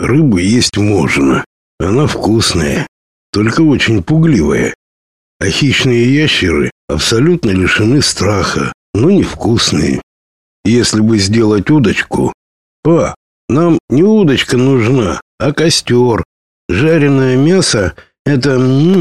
Рыбу есть можно. Она вкусная, только очень пугливая. А хищные ящеры абсолютно лишены страха, но невкусные. Если бы сделать удочку... Нам не удочка нужна, а костер. Жареное мясо — это...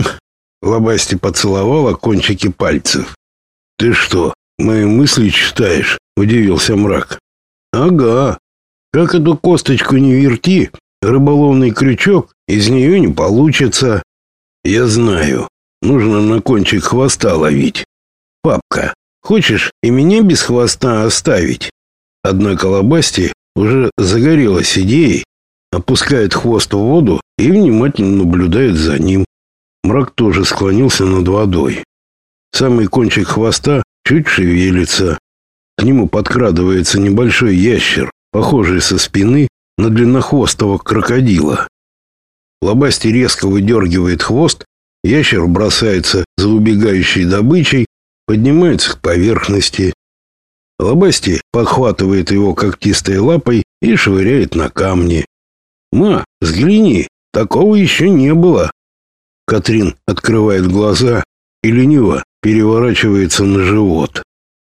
Лобасти поцеловала кончики пальцев. «Ты что, мои мысли читаешь?» — удивился Мрак. «Ага. Как эту косточку не верти, рыболовный крючок из нее не получится. Я знаю, нужно на кончик хвоста ловить. Папка, хочешь и меня без хвоста оставить?» Однако Лобасти уже загорелась идеей, опускает хвост в воду и внимательно наблюдает за ним. Мрак тоже склонился над водой. Самый кончик хвоста чуть шевелится. К нему подкрадывается небольшой ящер, похожий со спины на длиннохвостого крокодила. Лобасти резко выдергивает хвост, ящер бросается за убегающей добычей, поднимается к поверхности. Лобасти подхватывает его когтистой лапой и швыряет на камни. «Ма, взгляни, такого еще не было!» Катрин открывает глаза и лениво переворачивается на живот.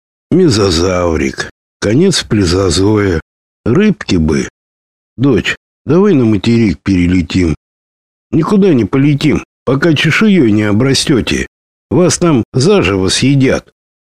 Мезозаврик, конец плезозоя, рыбки бы. «Дочь, давай на материк перелетим». «Никуда не полетим, пока чешуей не обрастете. Вас там заживо съедят».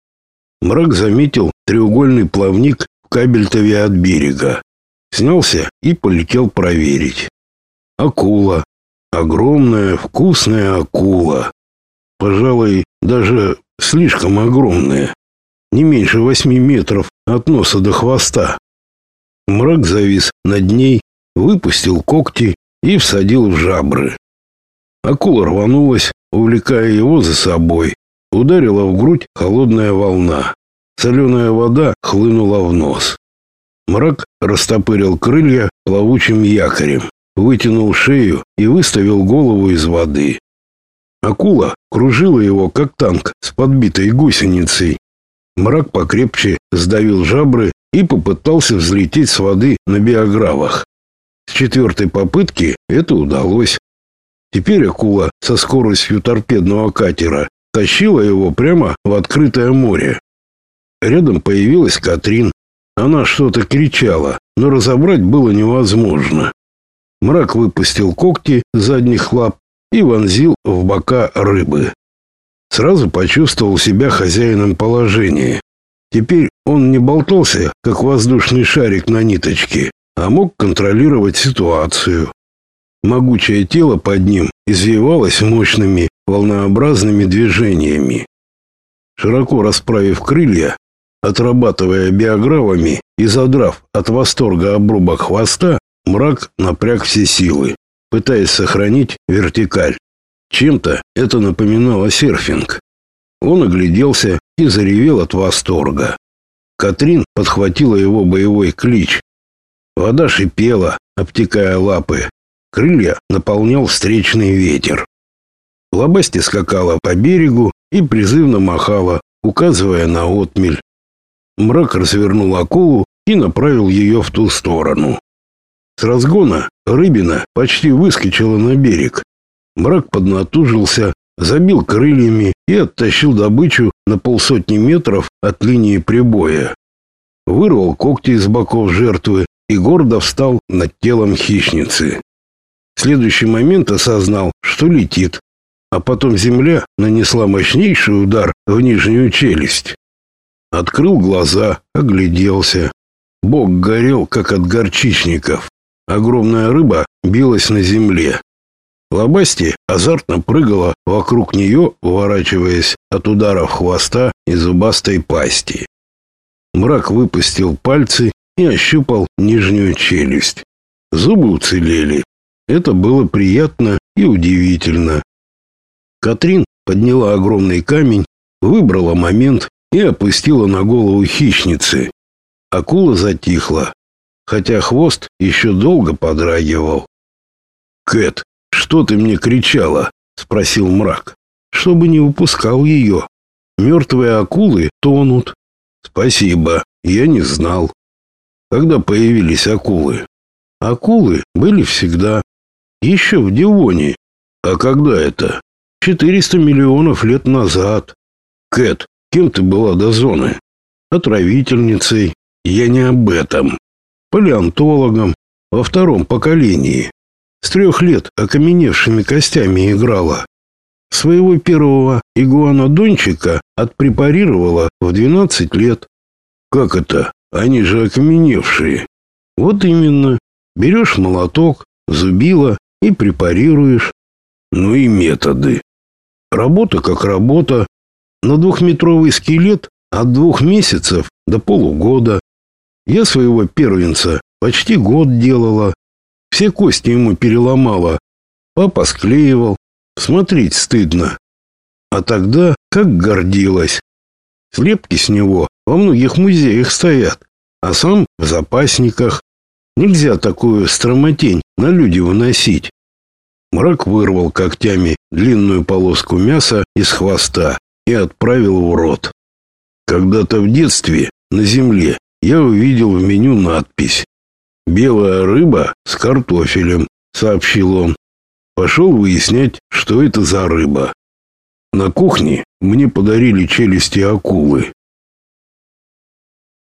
Мрак заметил треугольный плавник в кабельтове от берега. Снялся и полетел проверить. Акула. Огромная, вкусная акула. Пожалуй, даже слишком огромная. Не меньше 8 метров от носа до хвоста. Мрак завис над ней, выпустил когти и всадил в жабры. Акула рванулась, увлекая его за собой. Ударила в грудь холодная волна. Соленая вода хлынула в нос. Мрак растопырил крылья плавучим якорем, вытянул шею и выставил голову из воды. Акула кружила его, как танк с подбитой гусеницей. Мрак покрепче сдавил жабры и попытался взлететь с воды на биогравах. С 4-й попытки это удалось. Теперь акула со скоростью торпедного катера тащила его прямо в открытое море. Рядом появилась Катрин. Она что-то кричала, но разобрать было невозможно. Мрак выпустил когти задних лап и вонзил в бока рыбы. Сразу почувствовал себя хозяином положения. Теперь он не болтался, как воздушный шарик на ниточке, а мог контролировать ситуацию. Могучее тело под ним извивалось мощными волнообразными движениями. Широко расправив крылья, отрабатывая биогравами и задрав от восторга обрубок хвоста, Мрак напряг все силы, пытаясь сохранить вертикаль. Чем-то это напоминало серфинг. Он огляделся и заревел от восторга. Катрин подхватила его боевой клич. Вода шипела, обтекая лапы. Крылья наполнял встречный ветер. Лобасти скакала по берегу и призывно махала, указывая на отмель. Мрак развернул акулу и направил ее в ту сторону. С разгона рыбина почти выскочила на берег. Мрак поднатужился, забил крыльями и оттащил добычу на 50 метров от линии прибоя. Вырвал когти из боков жертвы и гордо встал над телом хищницы. В следующий момент осознал, что летит, а потом земля нанесла мощнейший удар в нижнюю челюсть. Открыл глаза, огляделся. Бок горел, как от горчичников. Огромная рыба билась на земле. Лобасти азартно прыгала вокруг нее, уворачиваясь от ударов хвоста и зубастой пасти. Мрак выпустил пальцы и ощупал нижнюю челюсть. Зубы уцелели. Это было приятно и удивительно. Катрин подняла огромный камень, выбрала момент и опустила на голову хищницы. Акула затихла, хотя хвост еще долго подрагивал. «Кэт, что ты мне кричала?» — спросил Мрак. «Чтобы не упускал ее. Мертвые акулы тонут». «Спасибо, я не знал. Когда появились акулы?» Акулы были всегда. Еще в Девоне. А когда это? 400 миллионов лет назад. Кэт, кем ты была до зоны? Отравительницей. Я не об этом. Палеонтологом во втором поколении. С 3 лет окаменевшими костями играла. Своего первого игуанодончика отпрепарировала в 12 лет. Как это? Они же окаменевшие. Вот именно. Берешь молоток, зубило и препарируешь. Ну и методы. Работа как работа. На 2-метровый скелет от 2 месяцев до полугода. Я своего первенца почти год делала. Все кости ему переломала. Папа склеивал. Смотреть стыдно. А тогда как гордилась. Слепки с него во многих музеях стоят, а сам в запасниках. Нельзя такую стромотень на люди выносить. Мрак вырвал когтями длинную полоску мяса из хвоста и отправил в рот. Когда-то в детстве на земле я увидел в меню надпись «Белая рыба с картофелем», сообщил он. Пошел выяснять, что это за рыба. На кухне мне подарили челюсти акулы.